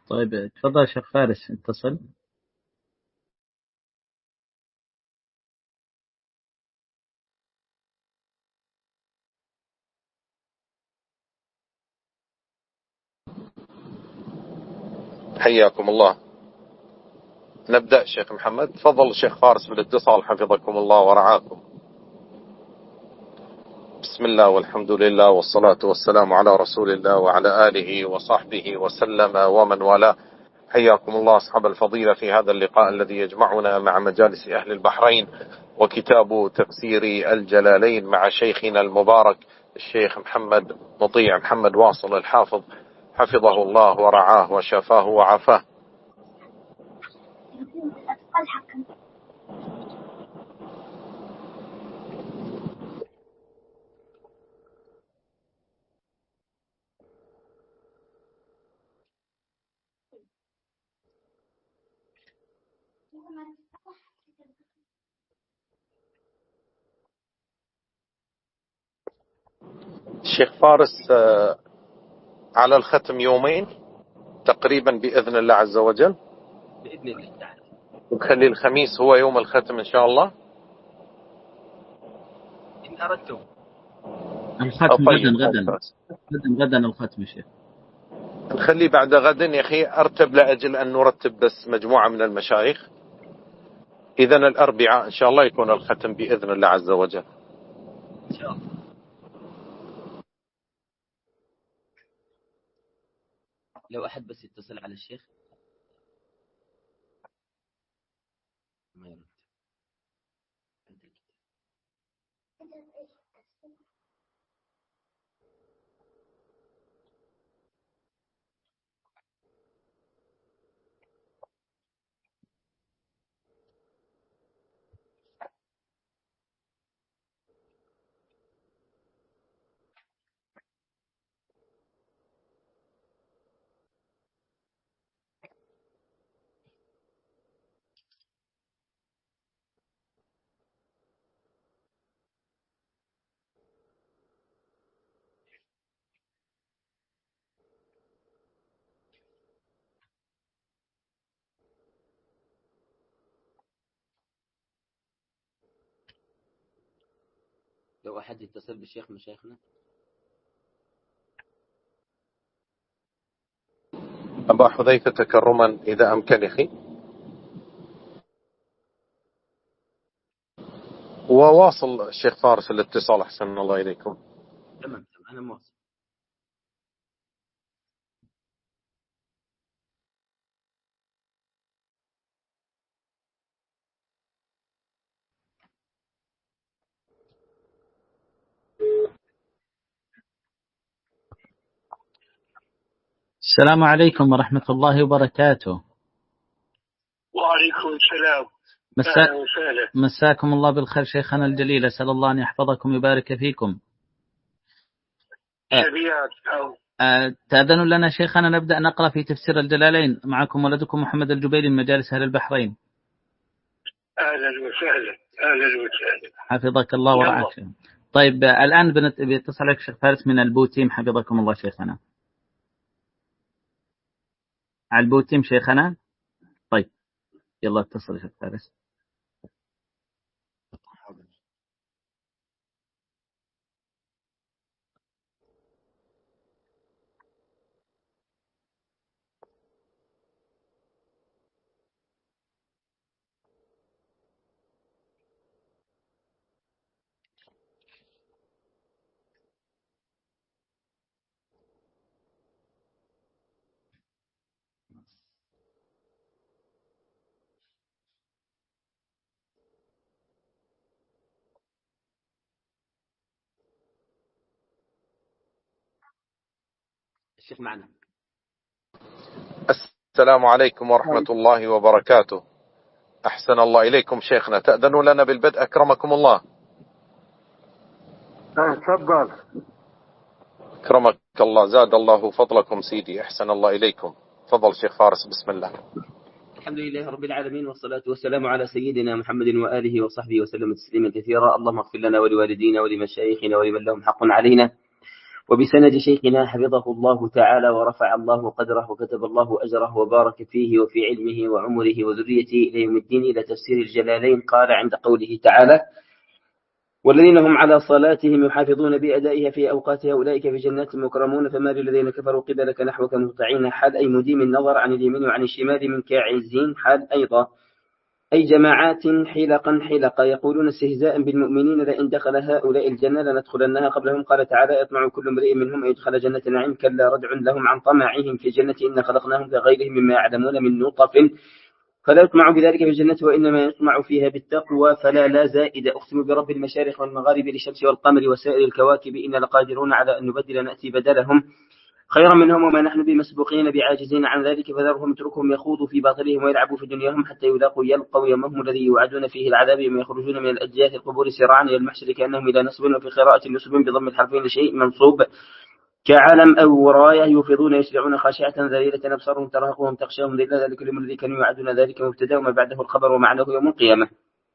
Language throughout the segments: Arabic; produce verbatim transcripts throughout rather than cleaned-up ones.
طيب تفضل شيخ فارس اتصل. حياكم الله. نبدأ شيخ محمد. تفضل الشيخ فارس بالاتصال حفظكم الله ورعاكم. بسم الله والحمد لله والصلاة والسلام على رسول الله وعلى آله وصحبه وسلم ومن والاه. حياكم الله أصحاب الفضيلة في هذا اللقاء الذي يجمعنا مع مجالس أهل البحرين وكتاب تفسير الجلالين مع شيخنا المبارك الشيخ محمد مطيع محمد واصل الحافظ حفظه الله ورعاه وشفاه وعافاه. الشيخ فارس على الختم يومين تقريبا بإذن الله عز وجل، بإذن الله تعالى، وخلي الخميس هو يوم الختم إن شاء الله إن أردتم. الختم طيب غدا غدا غدا غدا الختم شيخ. نخلي بعد غدا يا أخي، أرتب لأجل أن نرتب بس مجموعة من المشايخ. إذن الأربعاء إن شاء الله يكون الختم بإذن الله عز وجل إن شاء الله. لو أحد بس يتصل على الشيخ ما يرد. لو أحد يتصل بالشيخ مشايخنا. أبا حذيفة تكرما إذا أمكن أخي. وواصل الشيخ فارس الاتصال أحسن الله إليكم. تمام تمام أنا مواصل. السلام عليكم ورحمة الله وبركاته. وعليكم السلام. مسا... مساكم الله بالخير شيخنا الجليل، أسأل الله أن يحفظكم ويبارك فيكم. أه... تأذن لنا شيخنا نبدأ نقرأ في تفسير الجلالين. معكم ولدكم محمد الجبيلي من مجالس أهل البحرين. أهلا وسهلا أهلا وسهلا حفظك الله ورعاك. طيب الآن بنت... بيتصل لك شيخ فارس من البوتيم حفظكم الله شيخنا. على البوتيم شيخنا. طيب يلا اتصل شيخ فارس. الشيخ معنا. السلام عليكم ورحمة الله وبركاته. أحسن الله إليكم شيخنا. تأذنوا لنا بالبدء أكرمكم الله. تفضل. أكرمك الله زاد الله فضلكم سيدي. أحسن الله إليكم. تفضل شيخ فارس بسم الله. الحمد لله رب العالمين والصلاة والسلام على سيدنا محمد وآله وصحبه وسلم تسليما كثيرا. اللهم اغفر لنا ولوالدينا ولمشايخنا ولمن لهم حق علينا وبسند شيخنا حفظه الله تعالى ورفع الله قدره وكتب الله أجره وبارك فيه وفي علمه وعمره وذريته إلى يوم الدين إلى تفسير الجلالين. قال عند قوله تعالى: والذين هم على صلاتهم يحافظون بأدائها في أوقاتها أولئك في جنات مكرمون فما للذين كفروا قبلك نحوك مهطعين، حال أي مديم النظر عن اليمين وعن الشمال من كاعزين، حال أيضا أي جماعات حلقا حلقا يقولون استهزاء بالمؤمنين: لئن دخل هؤلاء الجنة لندخلنها قبلهم. قال تعالى: يطمع كل امرئ منهم أن يدخل جنة نعيم كلا ردع لهم عن طمعهم في الجنة إن خلقناهم كغيرهم مما يعلمون من نطف فلا يطمع بذلك في الجنة وإنما يطمع فيها بالتقوى فلا لا زائد. أقسم برب المشارق والمغارب للشمس والقمر وسائر الكواكب إن لقادرون على أن نبدل نأتي بدلهم خيرا منهم وما نحن بمسبوقين بعاجزين عن ذلك فذرهم اتركهم يخوضوا في باطلهم ويلعبوا في دنياهم حتى يلاقوا يلقوا يومهم الذي يوعدون فيه العذاب يوم يخرجون من الأجداث القبور سراعا إلى المحشر كأنهم إلى نصب، وفي قراءة نصب بضم الحرفين لشيء منصوب كعلم أو راية يوفضون يسرعون خاشعة ذليلة أبصارهم ترهقهم تخشاهم ذلة ذلك اليوم الذي كانوا يوعدون ذلك مبتدأ وما بعده الخبر ومعناه يوم القيامة.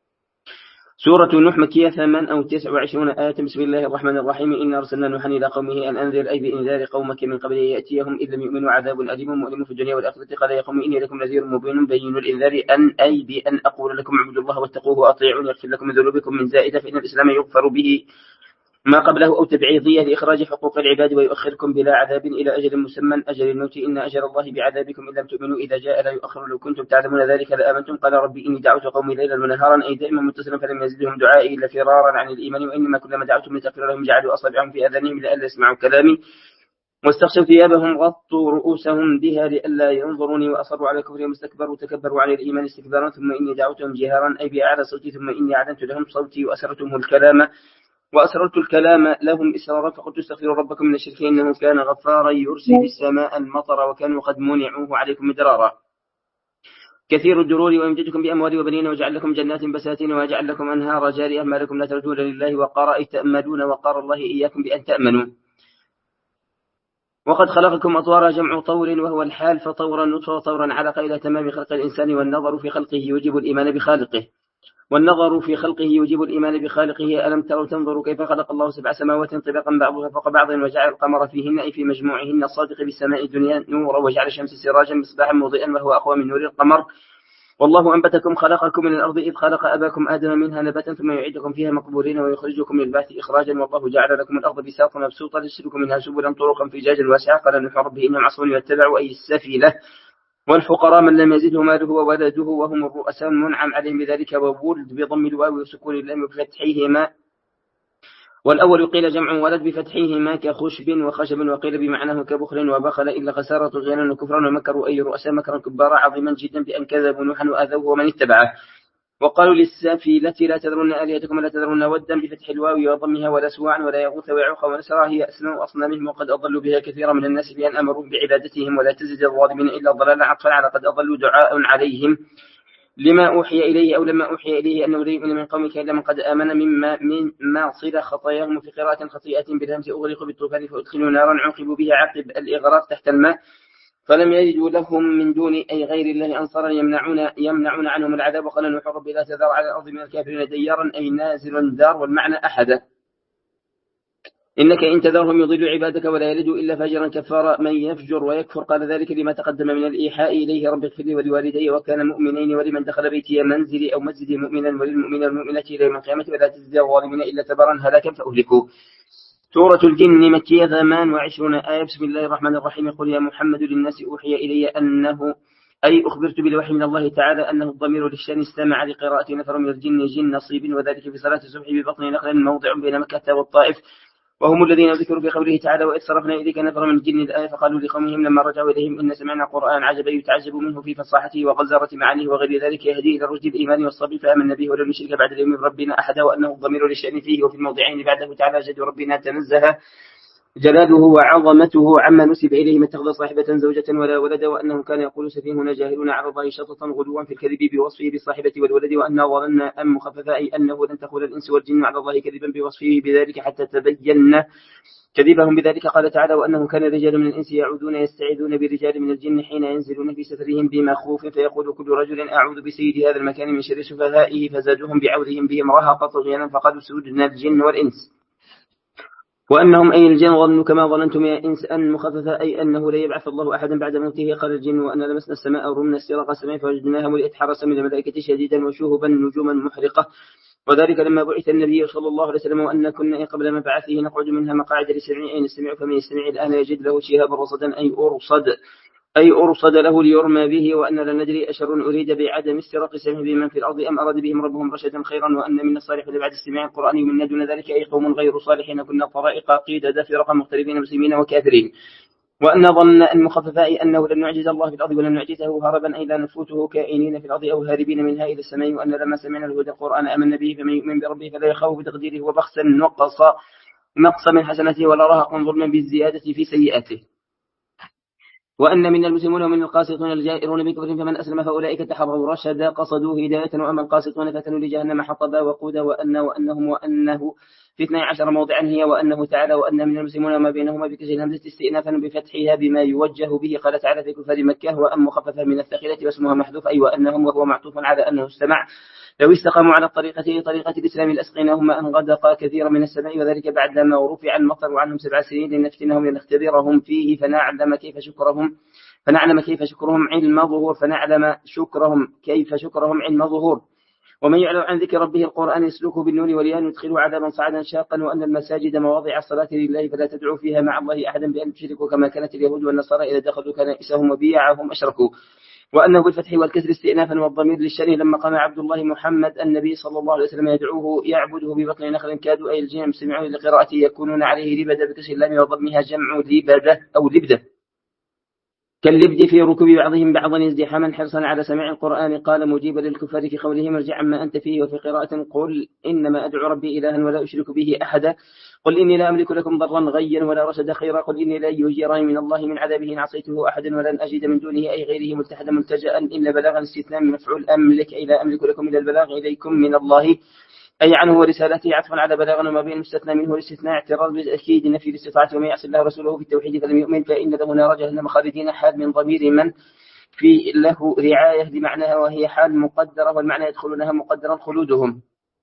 سورة نوح مكية ثمان أو تسع وعشرون آية. بسم الله الرحمن الرحيم. إنا أرسلنا نوحا إلى قومه أن أنذر أي بإنذار قومك من قبل أن يأتيهم إن لم يؤمنوا عذاب أليم مؤلم في الدنيا والآخرة. قال يا قوم إني لكم نذير مبين بين الإنذار أن أي بأن أقول لكم اعبدوا الله واتقوه وأطيعون يغفر لكم من ذنوبكم من زائدة فإن الإسلام يغفر به ما قبله أو تبعيضية لإخراج حقوق العباد ويؤخركم بلا عذاب إلى أجل مسمى أجل الموت إن أجل الله بعذابكم إن لم تؤمنوا إذا جاء لا يؤخر لو كنتم تعلمون ذلك لآمنتم. قال ربي إني دعوت قومي ليلا ونهارا أي دائما متصلا فلم يزدهم دعائي إلا فرارا عن الإيمان وإنما كلما دعوتهم لتغفر لهم جعلوا أصابعهم في آذانهم لئلا يسمعوا كلامي واستغشوا ثيابهم غطوا رؤوسهم بها لئلا ينظروني وأصروا على كفرهم واستكبروا تكبروا على الإيمان استكبارا ثم إني دعوتهم جهارا أي بأعلى صوتي ثم إني أعلنت لهم صوتي وأسرتهم الكلام وأسررت الكلام لهم إسرارا فقلت استغفروا ربكم من الشرك إنه كان غفارا يرسل السماء المطر وكانوا قد منعوه عليكم مدرارا كثير الدرور ويمددكم بأموال وبنين وجعل لكم جنات بساتين وجعل لكم أنهار جارية ما لكم لا ترجون لله وقارا أي تأملون وقار الله إياكم بأن تأمنوا. وقد خلقكم أطوارا جمع طور وهو الحال فطورا نطفة طورا علقة إلى تمام خلق الإنسان والنظر في خلقه يوجب الإيمان بخالقه والنظر في خلقه يوجب الإيمان بخالقه. ألم تروا تنظروا كيف خلق الله سبع سماوات طبقا بعضها فوق بعض وجعل القمر فيهن أي في مجموعهن الصادق بالسماء الدنيا نورا وجعل الشمس سراجا مصباحا مضيئا وهو أقوى من نور القمر. والله أنبتكم خلقكم من الأرض إذ خلق أباكم آدم منها نباتا ثم يعيدكم فيها مقبورين ويخرجكم للبعث إخراجا. والله جعل لكم الأرض بساطا مبسوطا لتسلكوا منها سبلا طرقا فجاجا واسعا. قال نوح ربي إنهم عصوني واتبعوا أي السفينة والفقراء من لم يزده ماله وولده وهم الرؤساء منعم عليهم بذلك وولد بضم الواو وسكون اللام بفتحهما والأول قيل جمع ولد بفتحهما كخشب وخشب وقيل بمعناه كبخل وبخل إلا خسارة طغيانا وكفرا ومكروا أي رؤساء مكرا كبارا عظيما جدا بأن كذبوا نوحا وآذوه ومن اتبعه. وقالوا للسافلة لا تذرن آلهتكم ولا تذرن ودا بفتح الواو وضمها ولا سواعا ولا يغوث ويعوق ونسرا هي أسماء أصنامهم وقد أضلوا بها كثيرا من الناس بأن أمروا بعبادتهم ولا تزد الظالمين إلا ضلالا عطفا على قد أضلوا دعاء عليهم لما أوحي إليه أو لما أوحي إليه أنه لا يؤمن من قومك إلا من قد آمن مما من ما صل خطاياهم في قراءة خطيئة بالهمس أغرقوا بالطوفان فأدخلوا نارا عوقبوا بها عقب الإغراق تحت الماء فلم يجدوا لهم من دون أي غير الله أنصارا يمنعون يمنعون عنهم العذاب. وقال نوح رب لا تذر على الأرض من الكافرين ديارا أي نازل دار والمعنى أحدا إنك إن تذرهم يضلوا عبادك ولا يلدوا إلا فاجرا كفارا من يفجر ويكفر. قال ذلك لما تقدم من الإيحاء إليه رب اغفر لي ولوالدي وكان مؤمنين ولمن دخل بيتي منزلي أو مسجدي مؤمنا وللمؤمنين والمؤمنات إلى يوم القيامة ولا تزد الظالمين إلا تبرا هلاكا فأهلكوا. سورة الجن مكية ثمان وعشرون آية. بسم الله الرحمن الرحيم. قل يا محمد للناس أوحي إلي أنه أي أخبرت بالوحي من الله تعالى أنه الضمير للشان استمع لقراءة نفر من الجن جن نصيب وذلك في صلاة الصبح ببطن نخل موضع بين مكة والطائف وهم الذين ذكروا في قوله تعالى وإذ صرفنا إليك نفر من الجن الآية فقالوا لقومهم لما رجعوا إليهم إن سمعنا قرآن عجبا يتعجب منه في فصاحته وغزارة معانيه وغير ذلك يهدي إلى الرشد الإيمان والصبر فآمنا به ولن نشرك بعد اليوم بربنا أحدا وأنه الضمير للشأن فيه وفي الموضعين بعده تعالى جد ربنا تنزه جلاله وعظمته عما نسب إليه ما اتخذ صاحبة زوجة ولا ولد وأنه كان يقول سفيهنا جاهلون على الله شططا غلوا في الكذب بوصفه بالصاحبة والولد وأننا ظننا أن مخففة أي أنه لن تقول الإنس والجن على الله كذبا بوصفه بذلك حتى تبين كذبهم بذلك. قال تعالى وأنه كان رجال من الإنس يعودون يستعيذون برجال من الجن حين ينزلون في سفرهم بمخوف فيقول كل رجل أعوذ بسيد هذا المكان من شر سفهائه فزادوهم بعودهم بهم رهقا طغيانا فقالوا سودنا الجن والإنس. وأنهم أي الجن ظنوا كما ظننتم يا إنس أن مخففة أي أنه لا يبعث الله أحدا بعد موته قال الجن وأن لمسنا السماء ورمنا استراق السماء فوجدناها ملئت حرسا من الملائكة شديدا وشهبا نجوما محرقة وذلك لما بعث النبي صلى الله عليه وسلم وأن كنا قبل مبعثه نقعد منها مقاعد للسمع أي نستمع فمن يستمع الآن يجد له شهابا رصدا أي أرصد أي أرصد له ليرمى به وأن لا ندري أشر أريد بعدم استراق السمع بمن في الأرض أم أراد بهم ربهم رشدا خيرا وأن من الصالح بعد استماع القرآن من دون ذلك أي قوم غير صالحين كنا طرائق قيدة فرقا مختلفين مسلمين وكافرين وأن ظن أن مخففاء أنه لن نعجز الله في الأرض ولن نعجزه هربا أي لا نفوته كائنين في الأرض أو هاربين منها إلى السماء وأن لما سمعنا الهدى القرآن آمنا به فمن يؤمن بربه فلا يخاف بتقديره وبخسا نقص نقص من حسناته ولا رهق ظلما بالزيادة في سيئاته وأن من المسلمون ومن القاسطون الجائرون بكفر فمن أسلم فأولئك تحروا رشدا قصدوا هداية وأما القاسطون فتنوا لجهنم حطبا وقودا وأن وأنهم وأنه في اثني عشر موضعا هي وأنه تعالى وأن من المسلمون وما بينهما بكسر الهمزة استئنافا بفتحها بما يوجه به قال تعالى في كفار مكة وأم مخففة من الثقيلة واسمها محذوف أي وأنهم وهو معطوف على أنه استمع لو استقاموا على الطريقة طريقة الإسلام لأسقيناهم أن غدق كثيرا من السماء وذلك بعد ما رفع المطر عنهم سبع سنين لنفتنهم لنختبرهم فيه فنعلم كيف شكرهم فنعلم كيف شكرهم علم ظهور فنعلم شكرهم كيف شكرهم علم ظهور ومن يعلم عن ذكر ربه القرآن يسلكه بالنور وليان يدخله عذابا صعدا شاقا وأن المساجد مواضع الصلاة لله فلا تدعوا فيها مع الله أحدا بأن تشركوا كما كانت اليهود والنصارى إذا دخلوا كنائسهم وبيعهم أشركوا وأنه بالفتح والكسر استئنافا والضمير للشر لما قام عبد الله محمد النبي صلى الله عليه وسلم يدعوه يعبده ببطن نخل كادوا أي الجن سمعوا لقراءته يكونون عليه لبدا بكسر اللام وضمها جمع لبدة أو لبدة كاللبد في ركوب بعضهم بعضا ازدحاما حرصا على سماع القرآن قال مجيبا للكفار في قولهم ارجع عما أنت فيه وفي قراءة قل إنما أدعو ربي إلها ولا أشرك به أحدا قل إني لا أملك لكم ضرا غيا ولا رشدا خيرا قل إني لا يجيرني من الله من عذابه إن عصيته أحدا ولن أجد من دونه أي غيره ملتحدا ملتجأ إلا بلاغا استثناء من مفعول أملك أي لا أملك لكم إلا البلاغ إليكم من الله أي عنه ورسالته عطفا على بلاغا وما بين المستثنى منه الاستثناء اعتراض بالتأكيد نفي الاستطاعة وما يعصي الله رسوله في التوحيد فلم يؤمن فإن له نار جهنم خالدين حال من ضمير من في له رعاية لمعناها وهي حال مقدرة والمعنى يدخلونها مقدرا خلودهم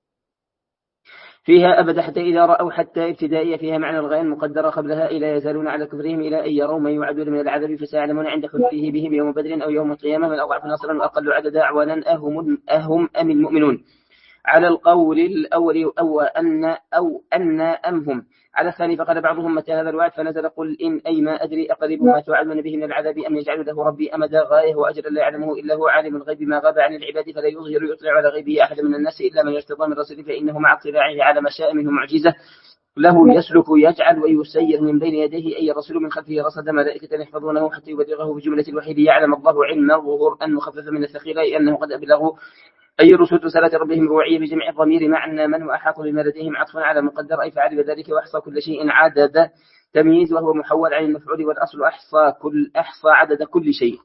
فيها أبدا حتى إذا رأوا حتى ابتدائية فيها معنى الغاية المقدرة قبلها إلى يزالون على كفرهم إلى أن يروا ما يوعدون من العذاب فسيعلمون عند خلفه بهم يوم بدر أو يوم القيامة من أضعف نصرا وأقل عددا أعوانا أهم, أهم أم المؤمنون على القول الأول أو أن أو أن أمهم على الثاني فقال بعضهم متى هذا الوعد فنزل قل إن أي ما أدري أقرب ما توعدون به من العذاب أم يجعل له ربي أمدا غاية وأجر لا يعلمه إلا هو عالم الغيب ما غاب عن العباد فلا يظهر يطلع على غيبه أحد من الناس إلا من يرتضى من رسول فإنه مع اطلاعه على ما شاء منه معجزة له يسلك يجعل ويسير من بين يديه أي رسول من خلفه رصد ملائكة يحفظونه حتى يبلغه بجملة الوحيد يعلم الله علم الظهور أن مخفف من الثقيل أي أنه قد أبلغوا أي رسول رسالة ربهم روعية بجمع الضمير معنى من وأحاط بما لديهم عطفا على مقدر أي فعل ذلك وأحصى كل شيء عدد تمييز وهو محول عن المفعول والأصل أحصى كل أحصى عدد كل شيء.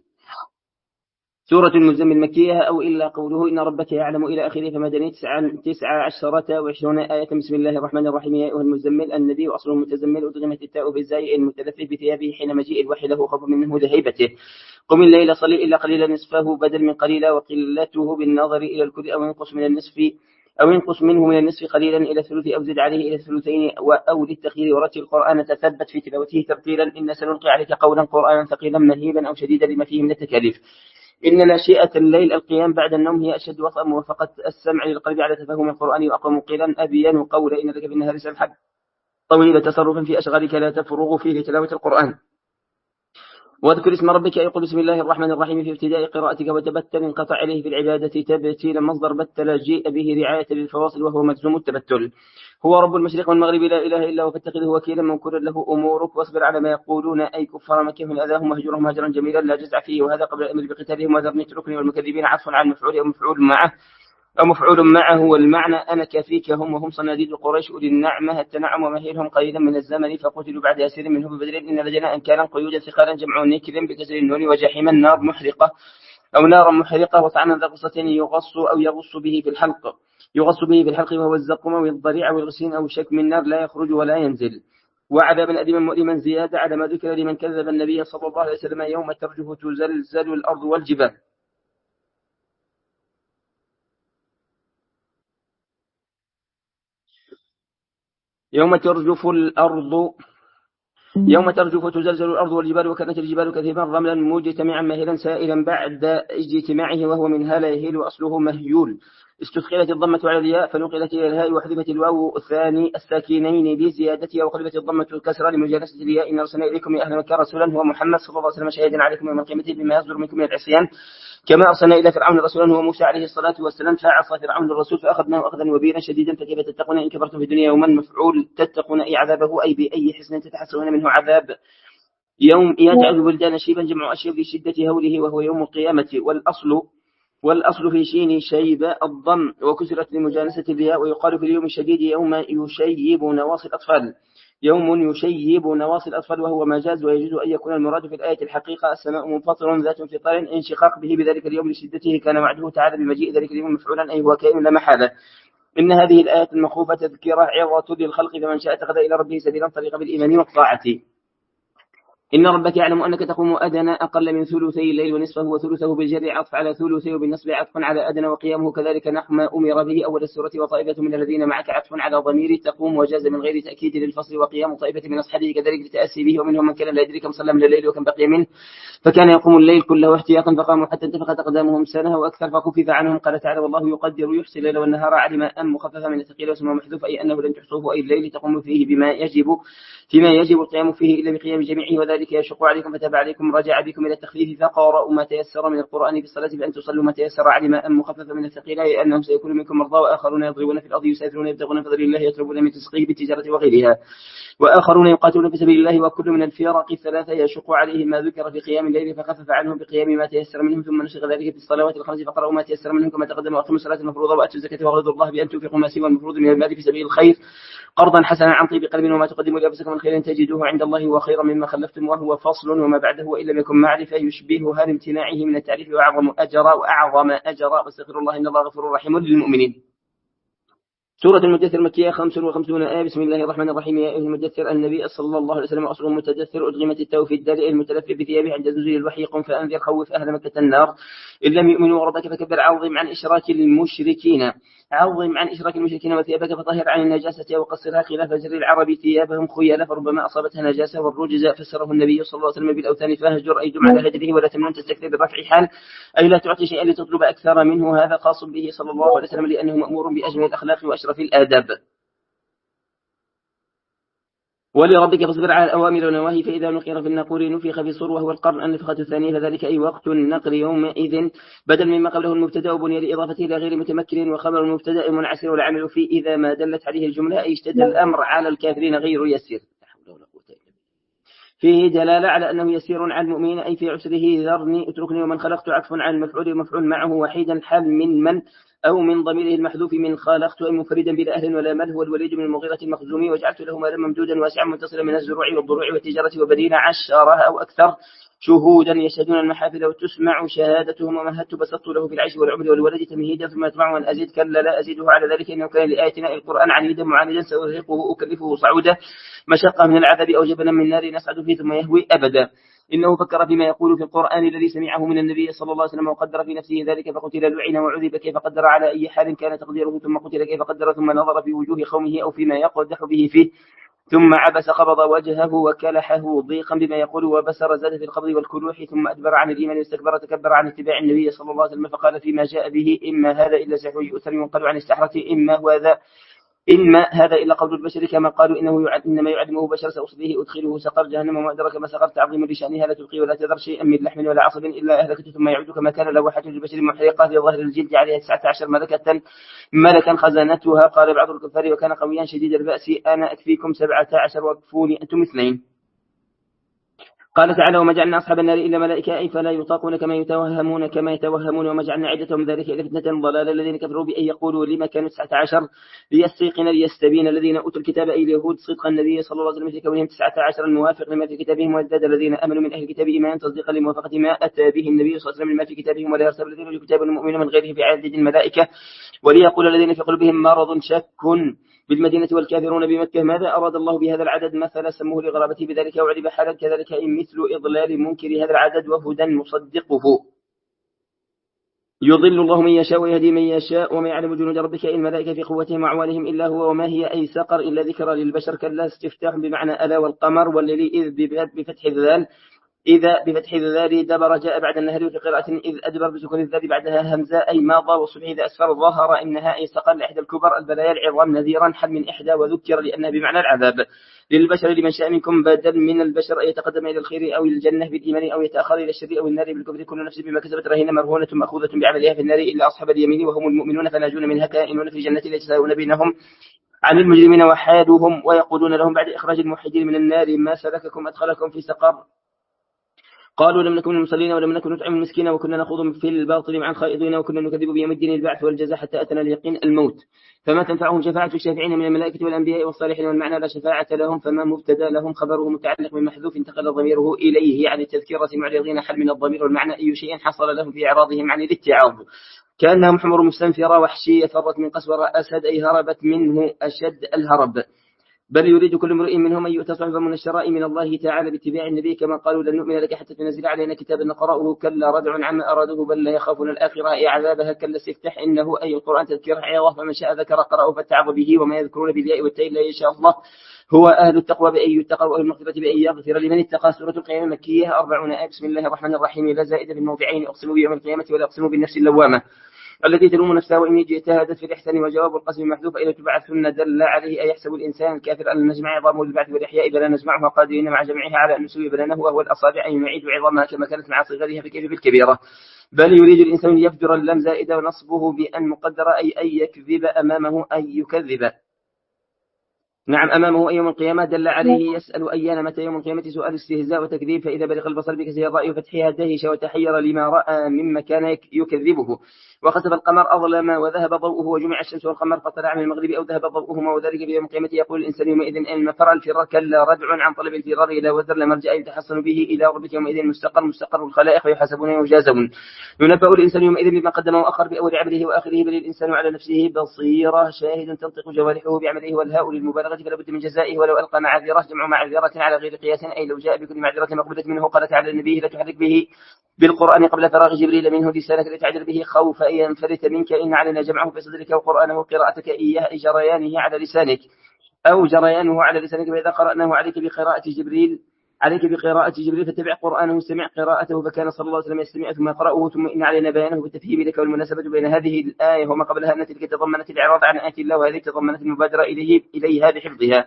سورة المزمل مكية أو إلا قوله إن ربك يعلم إلى آخره فمدني تسعة عشرة وعشرون آية. بسم الله الرحمن الرحيم. يا أيها المزمل النبي وأصله المتزمل أدغمت التاء بالزاي المتلفف بثيابه حين مجيء الوحي له خوف منه لهيبته. قم الليل صلي إلا قليلا نصفه بدل من قليلا وقلته بالنظر إلى الكل أو ينقص من النصف أو ينقص منه من النصف قليلا إلى الثلث أو زد عليه إلى الثلثين أو للتخيير ورتل القرآن تثبت في تلاوته ترتيلا إن سنلقي عليك قولا قرآنا ثقيلا مهيبا أو شديدا لما فيه من التكاليف. إن ناشئة الليل القيام بعد النوم هي أشد وطأ موافقة السمع للقلب على تفهم القرآن وأقوم قيلا أبين قول إن لك في النهار سبحا طويل تصرف في أشغالك لا تفرغ فيه تلاوة القرآن. واذكر اسم ربك أي قل بسم الله الرحمن الرحيم في ابتداء قراءتك وتبتل انقطع عليه في العبادة تبتيلا مصدر بتل جيء به رعاية للفواصل وهو مجزوم التبتل. هو رب المشرق والمغرب لا إله إلا هو فاتخذه وكيلا منكرا له أمورك واصبر على ما يقولون أي كفار مكة من أذاهم وهجرهم هجرا جميلا لا جزع فيه وهذا قبل الأمر بقتالهم وذرني اتركني والمكذبين عطف على المفعول أو مفعول معه أو مفعول معه والمعنى أنا كافيك هم وهم صناديد قريش أولي النعمة التنعم ومهيلهم قليلا من الزمن فقتلوا بعد أسير منه ببدر إن لدينا أنكالا قيودا ثقالا جمع نكر بكسر النون وجحيما نار محرقة أو نارا محرقة وطعنا ذا قصة يغص أو يغص به في الحلق يغص به في الحلق وهو الزقم والضريع والغسين أو شك من نار لا يخرج ولا ينزل. وعذابا أليما مؤلما زيادة على ما ذكر لمن كذب النبي صلى الله عليه وسلم يوم ترجف تزلزل الأرض والجبال. يوم ترجف الأرض يوم ترجف وتزلزل الأرض والجبال وكانت الجبال كثيبا رملا مجتمعا ماهلا سائلا بعد اجتماعه وهو من هال يهيل وأصله مهيول. استثقلت الضمة على الياء فنقلت إلى الهاء وحذفت الواو الثاني الساكنين لزيادتها وقلبت الضمة الكسرى لمجالسة الياء. إن أرسلنا إليكم يا أهل مكة رسولا هو محمد صلى الله عليه وسلم شهيدا عليكم يوم القيامة بما يصدر منكم من العصيان كما أرسلنا إلى فرعون رسولا هو موسى عليه الصلاة والسلام فعصى فرعون الرسول فأخذناه أخذا وبيلا شديدا فكيف تتقون إن كفرتم في الدنيا يوما مفعول تتقون أي عذابه أي بأي حسن تتحسون منه عذاب. يوم يجعل الولدان شيبا جمع أشيب لشدة هوله وهو يوم القيامة. والأصل والأصل في شين شيب الضم وكسرت لمجانسة الياء ويقال في اليوم الشديد يوم يشيب نواصي الأطفال يوم يشيب نواصي الأطفال وهو مجاز ويجوز أن يكون المراد في الآية الحقيقة السماء منفطر ذات انفطار انشقاق به بذلك اليوم لشدته كان وعده تعالى بمجيء ذلك اليوم مفعولا أي هو كائن لا محالة. إن هذه الآية المخوفة تذكرة عظة للخلق فمن شاء اتخذ إلى ربه سبيلا طريقا بالإيمان والطاعة. إن ربك يعلم أنك تقوم أدنى أقل من ثلثي الليل ونصفه وثلثه بالجر عطف على ثلثي وبالنصب عطف على أدنى وقيامه كذلك نحو ما أمر به أول السورة وطائفة من الذين معك عطف على ضمير تقوم وجاز من غير تأكيد للفصل وقيام طائفة من أصحابه كذلك لتأسي به ومنهم من كان لا يدري كم صلى من الليل وكم بقي منه فكان يقوم الليل كله احتياطا فقاموا حتى انتفخت أقدامهم سنة وأكثر فكفف عنهم. قال تعالى والله يقدر يحصي الليل والنهار علم أن مخففة من الثقيل واسمه محذوف أي أنه لن تحصوه أي الليل تقوم فيه بما يجب فيما يجب القيام فيه إلا بقيام جميعه وذلك يشق عليكم فتاب عليكم رجع بكم إلى التخفيف فقرأوا ما تيسر من القرآن في الصلاة بأن تصلوا ما تيسر علم أن مخفف من الثقيل أي أنهم سيكون منكم مرضى وآخرون يضربون في الأرض يسافرون يبتغون فضل الله يطلبون من تسقيه بالتجارة وغيرها وآخرون يقاتلون في سبيل الله وكل من الفرق الثلاثة يشق عليهم ما ذكر في قيام الليل فخفف عنهم بقيام ما تيسر منهم ثم نسخ ذلك في الصلوات الخمس فقرأوا ما تيسر منهم كما تقدم وأقيموا الصلاة المفروضة وآتوا الزكاة وأقرضوا الله بأن تنفقوا ما سوى المفروض من المال في سبيل الخير قرضا حسنا عن طيب قلب وما تقدموا لأنفسكم من خير تجدوه عند الله وخيرا مما خلفتم وهو فصل وما بعده وإن لم يكن معرفة يشبهها لامتناعه من التعريف وأعظم أجرا وأعظم أجرا واستغفر الله إن الله غفور رحيم للمؤمنين. سورة المدثر مكية خمس وخمسون آية. بسم الله الرحمن الرحيم. يا أيها المدثر النبي صلى الله عليه وسلم أصله متدثر أدغمت التاء في الدال المتلفف بثيابه عند نزول الوحي قم فأنذر خوف أهل مكة النار إن لم يؤمنوا وربك فكبر عظم عن إشراك المشركين عظم عن إشراك المشركين وثيابك فطهر عن النجاسة وقصرها خلاف جر العرب ثيابهم خيلا فربما أصابتها نجاسة والرجز فسره النبي صلى الله عليه وسلم بالأوثان فهجر أي دم على هجره ولا تمنن تستكثر بالرفع حال أي لا تعطي شيئا لتطلب أكثر منه هذا خاص به صلى الله عليه وسلم لأنه مأمور بأجمل الأخلاق وأشرف الآداب. ولربك فاصبر على الأوامر والنواهي فإذا نقر في الناقور نفخ في الصور وهو القرن النفخة الثانية فذلك أي وقت النقر يومئذ بدل مما قبله المبتدأ وبني لإضافته إلى غير متمكن وخبر المبتدأ منعسر والعمل فيه إذا ما دلت عليه الجملة أي اشتد الأمر على الكافرين غير يسير فيه دلالة على أنه يسير على المؤمنين أي في عسره ذرني اتركني ومن خلقت عطف على المفعول ومفعول معه وحيدا حال من من أو من ضميره المحذوف من خالقت أي منفردا بلا أهل ولا مال هو الوليد من المغيرة المخزومي وجعلت له مالا ممدودا واسعا متصلا من الزروع والضروع والتجارة وبنين عشرة أو أكثر شهودا يشهدون المحافل وتسمع شهادتهم ومهدت بسطت له في العيش والعمر والولد تمهيدا ثم يطمع أن أزيد كلا لا أزيده على ذلك إنه كان لآياتنا القرآن عنيدا معاندا سأرهقه أكلفه صعودا مشقة من العذاب أو جبلا من نار نصعد فيه ثم يهوي أبدا إنه فكر فيما يقول في القرآن الذي سمعه من النبي صلى الله عليه وسلم وقدر في نفسه ذلك فقتل لعن وعذب كيف قدر على أي حال كان تقديره ثم قتل كيف قدر ثم نظر في وجوه قومه أو فيما يقدح به فيه ثم عبس قبض وجهه وكلحه ضيقا بما يقول وبسر زاد في القبض والكلوح ثم أدبر عن الإيمان واستكبر تكبر عن اتباع النبي صلى الله عليه وسلم فقال فيما جاء به إما هذا إلا سحر يؤثر ينقل عن استحرته إما هو ذا إما هذا إلا قول البشر كما قالوا إنه يعد إنما يعلمه بشر سأصليه أدخله سقر جهنم وما أدرك ما سقر تعظيم لشأنها لا تبقي ولا تذر شيئا من لحم ولا عصب إلا أهلكته ثم يعود كما كان لوحة البشر محرقة في ظهر الجلد عليها تسعة عشر ملكة ملكا خزانتها قال بعض الكفار وكان قويا شديد البأس أنا أكفيكم سبعة عشر وكفوني أنتم اثنين. قال تعالى وما جعلنا أصحاب النار إلا ملائكة أي فلا يطاقون كما يتوهمون كما يتوهمون وما جعلنا عدتهم ذلك إلا فتنة ضلال الذين كفروا بأن يقولوا لما كانوا تسعة عشر ليستيقن ليستبين الذين أوتوا الكتاب أي اليهود صدق النبي صلى الله عليه وسلم في كونهم تسعة عشر الموافق لما في كتابهم وازداد الذين آمنوا من أهل الكتاب إيمانا تصديقا لموافقة ما أتى به النبي صلى الله عليه وسلم لما في كتابهم ولا يرسل الذين الكتاب المؤمنين من غيره في عدد الملائكة وليقول الذين في قلوبهم مرض شك بالمدينة والكافرون بمكة ماذا أراد الله بهذا العدد مثلا سموه لغرابته بذلك وعلب حالا كذلك إن مثل إضلال منكر هذا العدد وهدى مصدقه. يضل الله من يشاء ويهدي من يشاء وما يعلم جنود ربك إلا الملائكة في قوتهم وأعوانهم إلا هو وما هي أي سقر إلا ذكرى للبشر كلا استفتاح بمعنى ألا والقمر والليل إذ بفتح الذال إذا بفتح الذال دبر جاء بعد النهر وفي قراءة إذ أدبر بسكون الذال بعدها همزة أي ماضى والصبح إذا أسفر ظهر إنها أي سقر لإحدى الكبر البلايا العظام نذيرا حل من إحدى وذكر لأنها بمعنى العذاب للبشر لمن شاء منكم بدل من البشر أن يتقدم إلى الخير أو الجنة بالإيمان أو يتأخر إلى الشر أو النار بالكفر كل نفس بما كسبت رهينة مرهونة مأخوذة بعملها في النار إلا أصحاب اليمين وهم المؤمنون فناجون منها كائنون في جنة يتساءلون بينهم عن المجرمين وحالهم ويقولون لهم بعد إخراج الموحدين من النار ما سلككم أدخلكم في سقر قالوا لم نكن المصلين ولم نكن نطعم المسكين وكنا نخوض في الباطل مع الخائضين وكنا نكذب بيوم الدين البعث والجزاء حتى أتنا اليقين الموت فما تنفعهم شفاعة الشافعين من الملائكة والأنبياء والصالحين والمعنى لا شفاعة لهم فما مبتدا لهم خبره متعلق بمحذوف انتقل ضميره إليه يعني التذكيرة معرضين حل من الضمير والمعنى أي شيء حصل لهم في إعراضهم عن الاتعاظ كأنهم حمر مستنفرة وحشية فرت من قسورة أسد أي هربت منه أشد الهرب بل يريد كل امرئ منهم أن يؤتى صحفا من الشراء من الله تعالى باتباع النبي كما قالوا لن نؤمن لك حتى تنزل علينا كتابا نقرأه كلا ردع عما أرادوه بل لا يخافون الآخرة أي عذابها كلا استفتح إنه أي القرآن تذكير عظة فمن شاء ذكر قرأه فاتعظ به وما يذكرون بالياء والتاء لا يشاء الله هو أهل التقوى بأن يتقى وأهل المغفرة بأن يغفر لمن اتقى. سورة القيامة مكية أربعون آية. بسم الله الرحمن الرحيم لا زائد في الموضعين أقسم بيوم القيامة ولا أقسم بالنفس اللوامة التي تلوم نفسها وإن اجتهدت في الإحسان وجواب القسم محذوف أين تبعثن دل عليه أن يحسب الإنسان الكافر أن نجمع عظامه للبعث والإحياء بلا نجمعها قادرين مع جمعها على أن نسوي بنانه وهو الأصابع أن نعيد عظامها كما كانت مع صغرها فكيف بالكبيرة بل يريد الإنسان يفجر اللام زائدة ونصبه بأن مقدر أي أن يكذب أمامه أن يكذب نعم أمامه يوم القيامة دل عليه يسأل أيان متى يوم القيامة سؤال استهزاء وتكذيب فإذا بلغ البصر بكسر الرأي وفتحها دهش وتحير لما رأى مما كان يكذبه وخسف القمر أظلم وذهب ضوءه وجمع الشمس والقمر فطلع من المغرب أو ذهب ضوءهما وذلك في يوم القيامة يقول الإنسان يومئذ أين المفر الفرار كلا ردع عن طلب الفرار إلى وزر لمرجع يتحصن به إلى ربك يومئذ مستقر مستقر الخلائق ويحاسبون ويجازون ينبأ الإنسان يومئذ بما قدم وأخر بأول عمله وآخره بل الإنسان على نفسه بصيرة شاهد تنطق جوارحه بعمله والهاء للمبالغة فلا بد من جزائه ولو ألقى معذرة جمع معذرة على غير قياس أي لو جاء بكل معذرة مقبولة منه قالت على النبي لا تحرك به بالقرآن قبل فراغ جبريل منه لسانك لتعجل به خوف أن ينفلت منك إن علينا جمعه في صدرك وقرآنه قراءتك إياه أي جريانه على لسانك أو جريانه على لسانك فإذا قرأناه عليك بقراءة جبريل عليك بقراءة جبريل فاتبع قرآنه سمع قراءته فكان صلى الله عليه وسلم يستمع ثم يقرأه ثم إن علينا بيانه بالتفهيم لك والمناسبة بين هذه الآية وما قبلها أن تلك تضمنت الإعراض عن آية الله وهذه تضمنت المبادرة إليه إليها بحفظها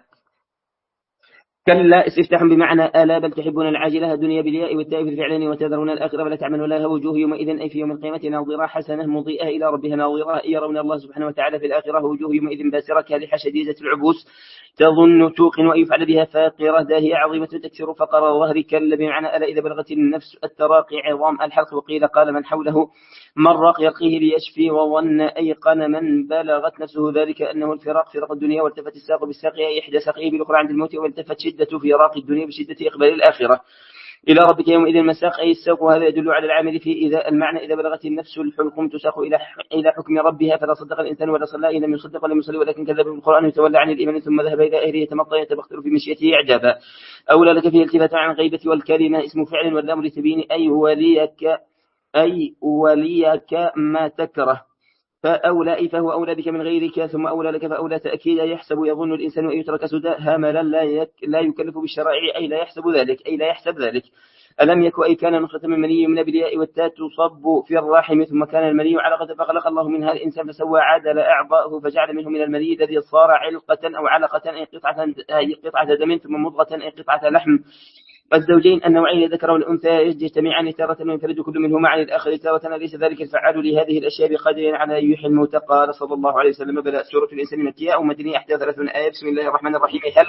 كلا استفتاح بمعنى آلا بل تحبون العاجلة الدنيا بالياء والتاء في الفعلين وتذرون الآخرة ولا تعملون لها وجوه يومئذ أي في يوم القيامة ناظرة حسنة مضيئة إلى ربها ناظرة يرون الله سبحانه وتعالى في الآخرة وجوه يومئذ باسرة كالحة شديدة العبوس تظن توقن وأن يفعل بها فاقرة داهية عظيمة تكسر فقر الظهر كلا بمعنى ألا إذا بلغت النفس التراقي عظام الحلق وقيل قال من حوله مرق يرقيه ليشفي وظن أيقن من بلغت نفسه ذلك أنه الفراق فراق الدنيا والتفت الساق بالساق أي إحدى ساقيه بالأخرى عند الموت والتفت شدة فراق الدنيا بشدة إقبال الآخرة إلى ربك يومئذ المساق أي الساق وهذا يدل على العامل في إذا المعنى إذا بلغت النفس الحلقم تساق إلى إلى حكم ربها فلا صدق الإنسان ولا صلى إن لم يصدق ولم يصلي ولكن كذب بالقرآن يتولى عن الإيمان ثم ذهب إلى أهله يتمطى يتبختر في مشيته إعجابا أولى لك فيه التفات عن غيبة والكلمة اسم فعل واللام لتبين أي وليك أي وليك ما تكره فأولى فهو أولى بك من غيرك ثم أولى لك فأولى تأكيد يحسب يظن الإنسان أن يترك سدى هاملا لا, يك لا يكلف بالشرائع أي لا يحسب ذلك أي لا يحسب ذلك ألم يكن أي كان نخلة من مني من بالياء والتاء تصب في الرحم ثم كان المني علقة فخلق الله منها الإنسان فسوى عدل أعضاءه فجعل منه من المني الذي صار علقة أو علقة أي قطعة, أي قطعة دم ثم مضغة أي قطعة لحم الزوجين النوعين الذكر والأنثى يجتمعان تارة وينفرد كل منهما عن الآخر تارة ليس ذلك الفعال لهذه الأشياء بقدر على أن يحيي الموتى قال صلى الله عليه وسلم بلى سورة الإنسان مكية أو مدنية إحدى ثلاثون آية. بسم الله الرحمن الرحيم هل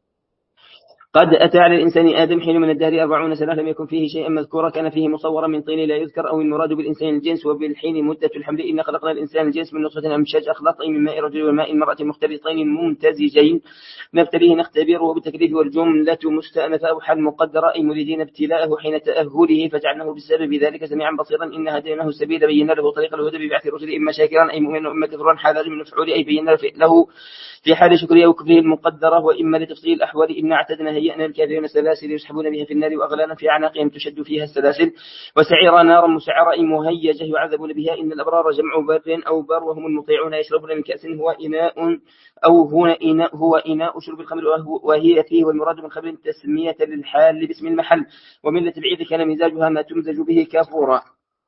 قد أتى على الإنسان آدم حين من الدهر أربعون سنة لم يكن فيه شيئا مذكورا كان فيه مصورا من طين لا يذكر أو المراد بالإنسان الجنس وبالحين مدة الحمل إن خلقنا الإنسان الجنس من نطفة أمشاج أخلط من ماء رجل وماء المرأة مختلطين ممتزجين نبتليه نختبره بالتكليف والجملة مستأنفة أو حال مقدرة أي مريدين ابتلاءه حين تأهله فجعلناه بسبب ذلك سميعا بصيرا إن هديناه السبيل بينا له طريق الهدى ببعث الرسل إما شاكرا أي مؤمنا وإما كفرا حال من مفعول أي بينا له في حال شكره أو كفره المقدرة وإما لتفصيل الأحوال إن اعتدنا هيأنا للكافرين السلاسل يسحبون بها في النار وأغلالا في أعناقهم تشد فيها السلاسل وسعيرا نارا مسعرا مهيجة يعذبون بها إن الأبرار جمع بر أو بر وهم المطيعون يشربون من كأس هو إناء أو هنا إناء هو إناء شرب الخمر وهي فيه والمراد من خمر تسمية للحال باسم المحل ومن التبعيد كان مزاجها ما تمزج به كافورا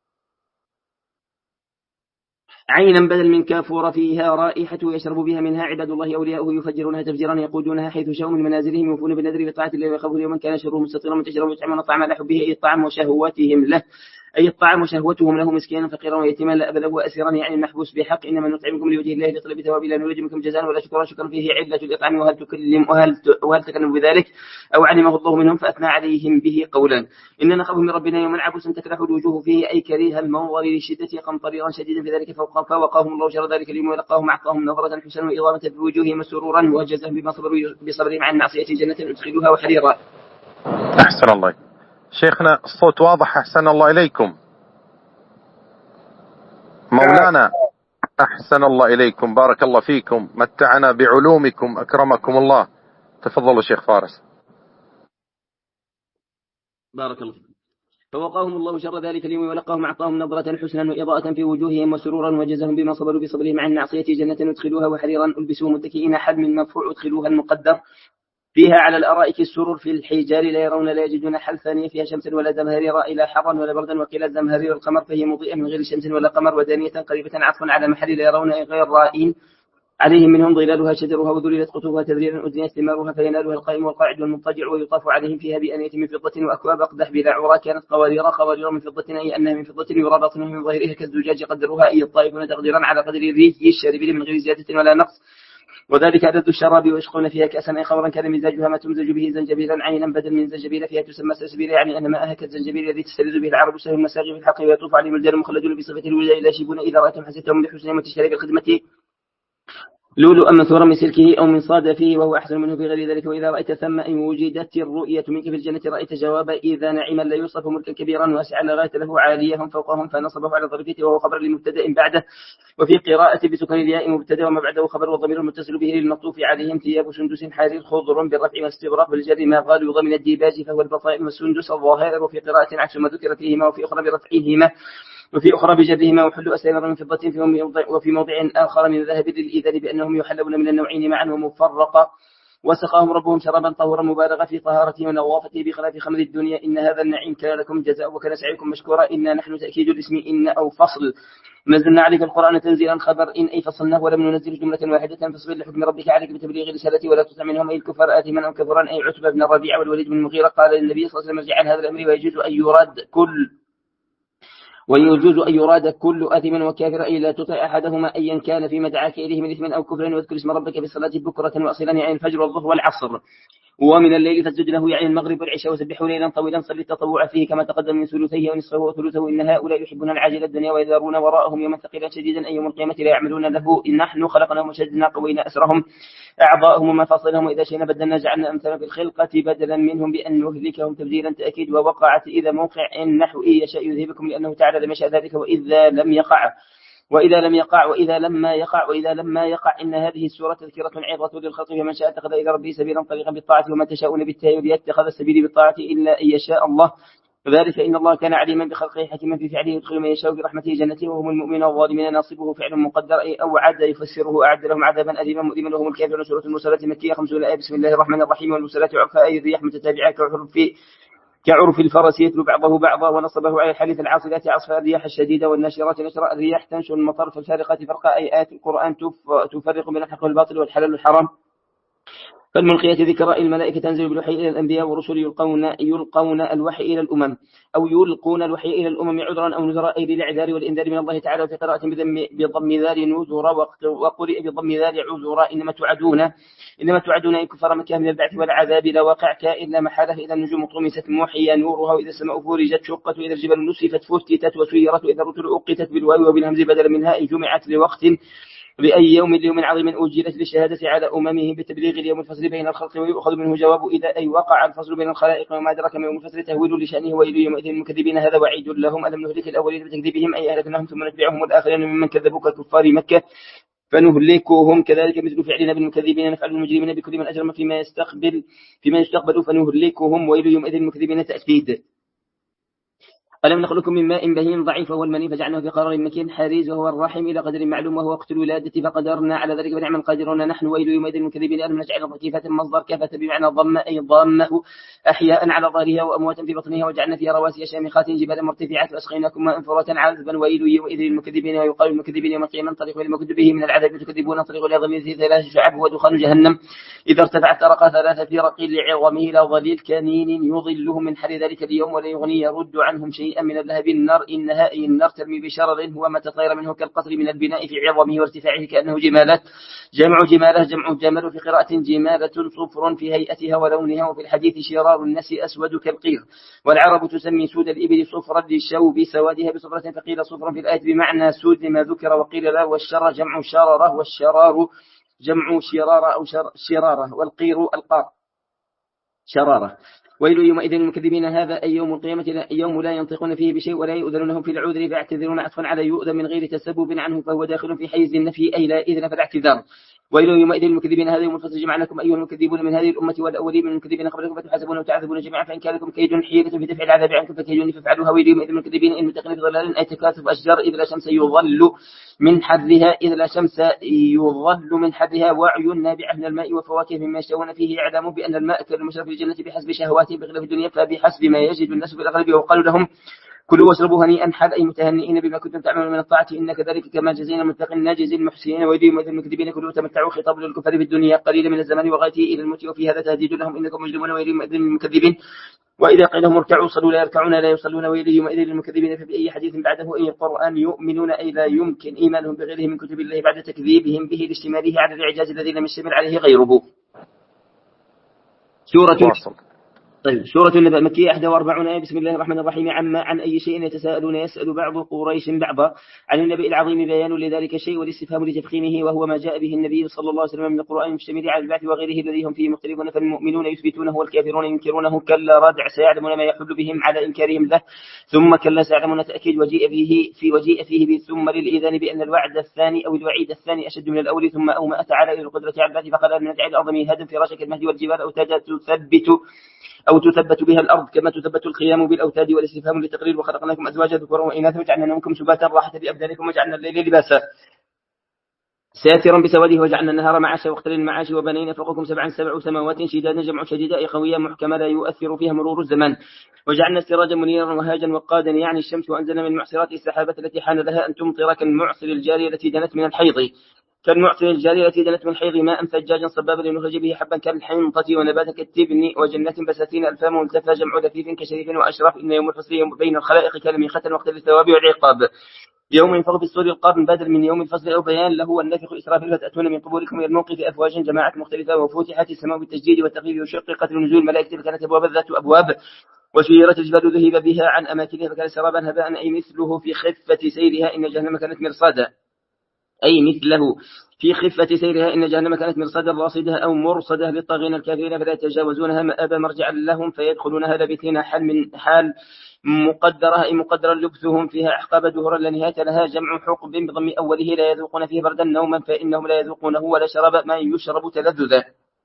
عينا بدل من كافور فيها رائحة يشرب بها منها عباد الله أولياؤه يفجرونها تفجيرا يقودونها حيث شاءوا من منازلهم يوفون بالنذر بطاعة الله ويخافون يوما كان شره مستطيرا متجرا ويطعمون الطعام على حبه أي الطعام وشهواتهم له أي الطعام وشهوتهم له مسكينا فقيرا ويتيما لا أبدا وأسيرا يعني المحبوس بحق إنما نطعمكم لوجه الله لطلب ثواب لا نريد منكم جزاء ولا شكرا شكرا فيه علة الإطعام وهل تكلم وهل وهل تكلم بذلك أو علمه الله منهم فأثنى عليهم به قولا إننا نخاف من ربنا يوما عبوسا تكره الوجوه فيه أي كريه المنظر لشدة قمطريرا شديدا في ذلك فوقاهم الله شر ذلك اليوم ولقاهم أعطاهم نظرة حسنا وإضامة في وجوههم سرورا وجزاهم بما صبروا بصبرهم عن معصية جنة أدخلوها وحريرا. أحسن الله شيخنا الصوت واضح أحسن الله إليكم مولانا أحسن الله إليكم بارك الله فيكم متعنا بعلومكم أكرمكم الله. تفضلوا شيخ فارس. بارك الله فيكم. فوقاهم الله شر ذلك اليوم ولقاهم أعطاهم نظرة حسنا وإضاءة في وجوههم وسرورا وجزاهم بما صبروا بصبرهم عن معصية جنة ادخلوها وحريرا ألبسوا متكئين حل من مرفوع ادخلوها المقدر فيها على الأرائك السرور في الحجار لا يرون لا يجدون حل ثانية فيها شمس ولا زمهرير إلى حرا ولا بردا وقيل زمهرير القمر فهي مضيئة من غير شمس ولا قمر ودانية قريبة عطفا على محل لا يرون غير رائين عليهم منهم ظلالها شجرها وذللت قطوفها تذليلا أدنيت ثمارها فينالها القائم والقاعد والمضطجع ويطاف عليهم فيها بأنية من فضة وأكواب أقدح بلا عرى كانت قوارير قوارير من فضة أي أنها من فضة يرى باطنها من ظاهرها كالزجاج قدروها أي الطائفون تقديرا على قدر الريح الشاربين من غير زيادة ولا نقص وذلك عدد الشراب ويشقون فيها كأسا أي خمرا كان مزاجها ما تمزج به زنجبيلا عينا بدل من زنجبيل فيها تسمى سلسبيل يعني أن ماءها كالزنجبيل الذي تستلذ به العرب سهل المساغي في الحق ويطوف عليهم الرجال المخلدون بصفة الوجاء لا يشيبون إذا رأيتم حسيتهم لحسنهم وتشتري بالخدمة لؤلؤا منثورا من سلكه أو من صادفه وهو أحسن منه في غير ذلك وإذا رأيت ثم أن وجدت الرؤية منك في الجنة رأيت جواب إذا نعما لا يوصف ملكا كبيرا واسعا لا غاية له عاليهم فوقهم فنصبه على ظرفيته وهو خبر لمبتدأ بعده وفي قراءة بسكن الياء مبتدأ وما بعده خبر والضمير المتصل به للمطوف عليهم ثياب سندس حرير خضر بالرفع والاستغراق بالجر ما غالوا ضمن الديباج فهو البطائن والسندس الظاهر وفي قراءة عكس ما ذكر فيهما وفي أخرى برفعهما وفي أخرى بجرهما وحل أسير من فضة وفي موضع آخر من ذهب للإذن بأنهم يحلون من النوعين معا ومفرقا وسقاهم ربهم شرابا طهورا مبالغا في طهارته ونظافته بخلاف خمر الدنيا إن هذا النعيم كان لكم جزاء وكان سعيكم مشكورا إنا نحن تأكيد الاسم إن أو فصل نزلنا عليك القرآن تنزيلا خبر إن أي فصلناه ولم ننزل جملة واحدة فاصبر لحكم ربك عليك بتبليغ رسالته ولا تطع منهم أي الكفار آثما أو كفرا أي عتبة بن الربيع والوليد بن المغيرة قال للنبي صلى الله عليه وسلم ارجع عن هذا الأمر ويجوز أن يراد كل ويجوز أن يراد كل آثم وكافر أي لا تطع أحدهما أيا كان فيما دعاك إليه من إثم أو كفر واذكر اسم ربك في الصلاة بكرة وأصيلا يعني الفجر والظهر والعصر ومن الليل فاسجد له يعني المغرب والعشاء وسبحوا ليلا طويلا صلي التطوع فيه كما تقدم من ثلثيه ونصفه وثلثه إن هؤلاء يحبون العاجل الدنيا ويذرون وراءهم يوما ثقيلا شديدا أي يوم القيامة لا يعملون له إن نحن خلقناهم وشددنا قوينا أسرهم أعضاءهم ومفاصلهم وإذا شئنا بدلنا جعلنا أمثال في الخلقة بدلا منهم بأن نهلكهم تبديلا تأكيد ووقعت إذا موقع النحو إن يشاء يذهبكم لأنه تعالى لم يشاء ذلك وإذا لم يقع وإذا لم يقع وإذا لما يقع وإذا لما يقع إن هذه السورة تذكرة عظة للخلق فمن شاء اتخذ إلى ربه سبيلا طريقا بالطاعة وما تشاءون بالتهيؤ ليتخذ السبيل بالطاعة إلا أن يشاء الله وذلك إن الله كان عليما بخلقه حكيما في فعله يدخل من يشاء برحمته جنته وهم المؤمنون والظالمين ناصبه فعل مقدر أي أوعد يفسره أعد لهم عذابا أليما مؤلما وهم الكافرون. سورة المرسلات مكية خمسون آية. بسم الله الرحمن الرحيم. والمرسلات عرفا أي الرياح متتابعة كعرف في كعرف الفرس يتلو بعضه بعضا ونصبه على الحديث العاصفات عصفا الرياح الشديدة والناشرات نشرا الرياح تنشر المطر في الفارقات فرقا أي آيات القرآن تفرق بين الحق والباطل والحلال والحرام. فالملقية ذكر الملائكة تنزل بالوحي إلى الأنبياء ورسل يلقون يلقون الوحي إلى الأمم أو يلقون الوحي إلى الأمم عذرا أو نذرا أي للإعذار والإنذار من الله تعالى. وفي قراءة بضم ذال نذرا وقرئ بضم ذال عذرا إنما تعدون إنما تعدون إن كفر مكة من البعث والعذاب لا واقع كائن لا محالة. إذا النجوم طمست موحيا نورها وإذا السماء فرجت شقت وإذا الجبال نسفت فتتت وسيرت وإذا الرسل أقتت بالواو وبالهمز بدلا منها إن جمعت لوقت بأي يوم ليوم عظيم أجلت للشهادة على أممهم بتبليغ اليوم الفصل بين الخلق ويؤخذ منه جواب إذا أي وقع الفصل بين الخلائق وما أدرك ما يوم الفصل تهويل لشأنه ويل يومئذ المكذبين هذا وعيد لهم ألم نهلك الأولين بتكذيبهم أي أهلكناهم ثم نتبعهم الآخرين ممن كذبوا ككفار مكة فنهلكهم كذلك مثل فعلنا بالمكذبين نفعل المجرمين بكل من أجرم فيما يستقبل فيما يستقبل فنهلكهم ويل يومئذ المكذبين تأكيد. ألم نخلقكم من ماء بهين ضعيف وهو المني فجعلناه في قرار مكين حريز وهو الرحم إلى قدر معلوم وهو وقت الولادة فقدرنا على ذلك فنعم القادرون نحن ويل يومئذ المكذبين. ألم نجعل ضكيفة مصدر كافة بمعنى ضم أي ضامه أحياء على ظهرها وأمواتا في بطنها وجعلنا فيها رواسي شامخات جبالا مرتفعات وأسقيناكم ماء فراتا عذبا ويل يومئذ المكذبين. ويقال المكذبين يوم القيامة انطلقوا لما كنتم به من العذاب تكذبون انطلقوا إلى ضمير ثلاث شعب ودخان جهنم إذا ارتفعت طرق ثلاثة في رقيل لعظمه إلى ظليل كنين يظله من حر ذلك اليوم ولا يغني يرد عنهم شيئا من اللهب النار إنها أي النار ترمي بشرر هو ما تطير منه كالقطر من البناء في عظمه وارتفاعه كأنه جمالات جمع جماله جمع جمل في قراءة جمالة صفر في هيئتها ولونها وفي الحديث شرار الناس أسود كالقير. والعرب تسمي سود الإبل صفرا للشوب سوادها بصفرة فقيل صفرا في الآية بمعنى سود لما ذكر وقيل لا. والشر جمع شرره والشرار جمع شرار أو شر شرارة والقير القار شرارة. ويل يومئذ المكذبين هذا أي يوم القيامة يوم لا ينطقون فيه بشيء ولا يؤذن لهم في العذر فاعتذرون عطفا على يؤذن من غير تسبب عنه فهو داخل في حيز النفي أي لا إذن فلا اعتذار. ويل يومئذ المكذبين هذا يوم الفصل جمعناكم أيها المكذبون من هذه الأمة والأولين من المكذبين قبلكم فتحاسبون وتعذبون جميعا فإن كان لكم كيد حيلة في دفع العذاب عنكم فكيدوني فافعلوها. ويل يومئذ المكذبين إن متقين في ظلال أي تكاثف أشجار إذ لا شمس يظل من حرها إذ لا شمس يظل من حرها وعيون نابعة من الماء وفواكه مما يشتهون فيه اعلموا بأن الماء كالمشرب في الجنة بحسب شهواتهم بخلاف الدنيا فبحسب ما يجد الناس في الأغلب وقالوا لهم كلوا واشربوا هنيئا حال أي متهنئين بما كنتم تعملون من الطاعة إن كذلك كما جزينا المتقين نجزي المحسنين. ويل يومئذ المكذبين كلوا تمتعوا خطاب للكفار في الدنيا قليلا من الزمان وغايته إلى الموت وفي هذا تهديد لهم إنكم مجرمون. ويل يومئذ المكذبين وإذا قيل لهم اركعوا صلوا لا يركعون لا يصلون. ويل يومئذ المكذبين فبأي حديث بعده أي القرآن يؤمنون أي لا يمكن إيمانهم بغيره من كتب الله بعد تكذيبهم به لاشتماله على الإعجاز الذي لم يشتمل عليه غيره. سورة طيب سورة النبأ مكية إحدى وأربعون آية. بسم الله الرحمن الرحيم. عما عن أي شيء يتساءلون يسأل بعض قريش بعضا عن النبأ العظيم بيان لذلك الشيء والاستفهام لتفخيمه وهو ما جاء به النبي صلى الله عليه وسلم من القرآن المشتمل على البعث وغيره الذي هم فيه مختلفون فالمؤمنون يثبتونه والكافرون ينكرونه كلا ردع سيعلمون ما يحل بهم على إنكارهم له ثم كلا سيعلمون تأكيد وجيء به في وجيء فيه ثم للإذان بأن الوعد الثاني أو الوعيد الثاني أشد من الأول ثم أومأ تعالى إلى القدرة على البعث فقال من نجعل الأرض مهادا فراشا كالمهد والجبال أو تثبت أو تثبت بها الأرض كما تثبت الخيام بالأوتاد والاستفهام للتقرير وخلقناكم أزواجا ذكورا وإناثا وجعلنا نومكم سباتا راحة لأبدانكم وجعلنا الليل لباسا ساترا بسواده وجعلنا النهار معاشا واختر المعاش وبنينا فوقكم سبعا سبع سماوات شدادا جمع شديدا أي قوية محكمة لا يؤثر فيها مرور الزمان وجعلنا سراجا منيرا وهاجا وقادا يعني الشمس وأنزلنا من المعصرات السحابة التي حان لها أن تمطر كالمعصر الجارية التي دنت من الحيض كالمعصر الجارية التي دنت من الحيض ماء ثجاجا صبابا لنخرج به حبا كالحنطة ونباتا كالتبن وجنات بساتين ألفام ملتفى جمع لفيف كشريف وأشرف إن يوم الفصل بين الخلائق كالميخة وقت للثواب والعقاب يوم ينفخ في الصور القرن بدل من يوم الفصل أو بيان له والنفخ إسرافيل فتأتون من قبوركم إلى الموقف أفواجا جماعات مختلفة وفتحت السماء بالتجديد والتغيير وشققت النزول ملائكة كانت أبواب ذات أبواب وسيرت الجبال ذهب بها عن أماكنها فكان سرابا هباء أي مثله في خفة سيرها إن جهنم كانت مرصادا أي مثله في خفة سيرها إن جهنم كانت مرصدا راصدها أو مرصدها للطاغين الكافرين فلا يتجاوزونها مآبا مرجعا لهم فيدخلونها لابثين حال من حال مقدرة أي مقدر لبثهم فيها أحقاب دهورا لا نهاية لها جمع حقب بضم أوله لا يذوقون فيه بردا نوما فإنهم لا يذوقونه ولا شراب ما يشرب تلذذا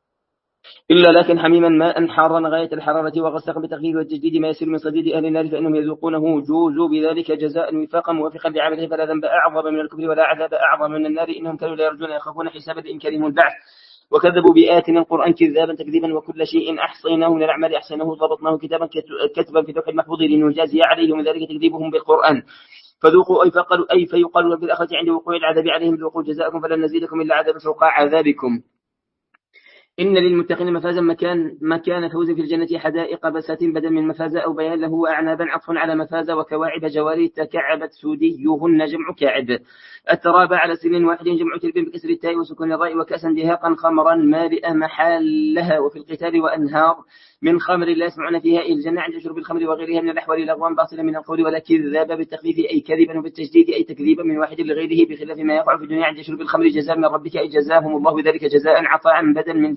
إلا لكن حميما ماء حارا غاية الحرارة وغسقا بتخفيف والتجديد ما يسير من صديد أهل النار فإنهم يذوقونه جوزوا بذلك جزاء وفاقا موافقا لعمله فلا ذنب أعظم من الكفر ولا عذاب أعظم من النار إنهم كانوا لا يرجون يخافون حسابا لإنكارهم البعث وكذبوا بآياتنا القرآن كذابا تكذيبا وكل شيء أحصيناه من الأعمال أحصيناه ضبطناه كتابا كتبا في لوح المحفوظ لنجازي عليهم ذلك تكذيبهم بالقرآن فذوقوا أي فقالوا أي فيقالوا في الآخرة عند وقوع العذاب عليهم ذوقوا جزاءكم فلن نزيدكم إلا عذابا فوق عذابكم إن للمتقين مفازا مكان مكان فوز في الجنة حدائق بساتين بدل من مفازة أو بيان له أعنابا عطف على مفازة وكواعب جواري تكعبت سوديهن جمع كاعب التراب على سن واحد جمع ترب بكسر التاء وسكون الراء وكأسا دهاقا خمرا مالئا محالها وفي القتال وأنهار من خمر لا يسمعون فيها إلا الجنة عند شرب الخمر وغيرها من الأحوال لغوا باطلا من القول ولا كذاب بالتخفيف أي كذبا وبالتجديد أي تكذيبا من واحد لغيره بخلاف ما يقع في الدنيا عند شرب الخمر جزاء من ربك أي جزاهم الله ذلك جزاء عطاء بدل من